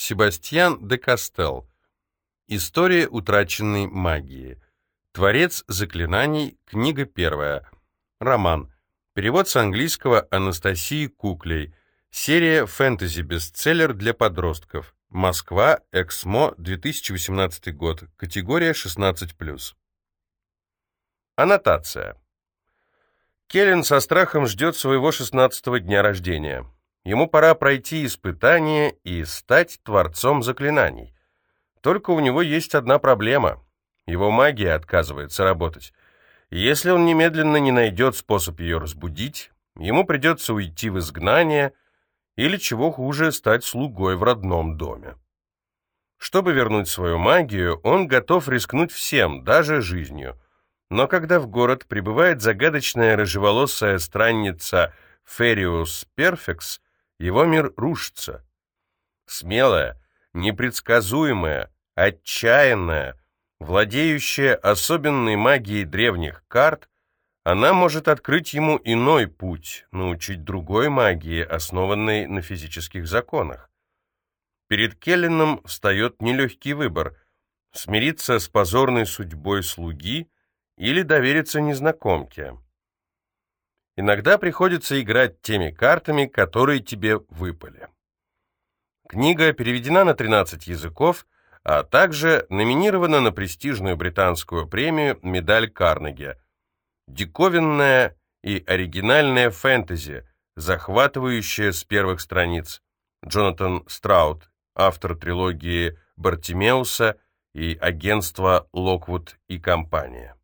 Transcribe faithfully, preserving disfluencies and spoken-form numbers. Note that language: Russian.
Себастьян де Кастел. История утраченной магии. Творец заклинаний. Книга первая. Роман. Перевод с английского Анастасии Куклей. Серия фэнтези-бестселлер для подростков. Москва, Эксмо, две тысячи восемнадцатый год. Категория шестнадцать плюс. Аннотация. Келлен со страхом ждет своего шестнадцатого дня рождения. Ему пора пройти испытание и стать творцом заклинаний. Только у него есть одна проблема. Его магия отказывается работать. Если он немедленно не найдет способ ее разбудить, ему придется уйти в изгнание или, чего хуже, стать слугой в родном доме. Чтобы вернуть свою магию, он готов рискнуть всем, даже жизнью. Но когда в город прибывает загадочная рыжеволосая странница Фериус Перфекс, его мир рушится. Смелая, непредсказуемая, отчаянная, владеющая особенной магией древних карт, она может открыть ему иной путь, научить другой магии, основанной на физических законах. Перед Келленом встает нелегкий выбор — смириться с позорной судьбой слуги или довериться незнакомке. Иногда приходится играть теми картами, которые тебе выпали. Книга переведена на тринадцать языков, а также номинирована на престижную британскую премию «Медаль Карнеги». Диковинная и оригинальная фэнтези, захватывающая с первых страниц. Джонатан Страут, автор трилогии «Бартимеуса» и агентство «Локвуд и компания».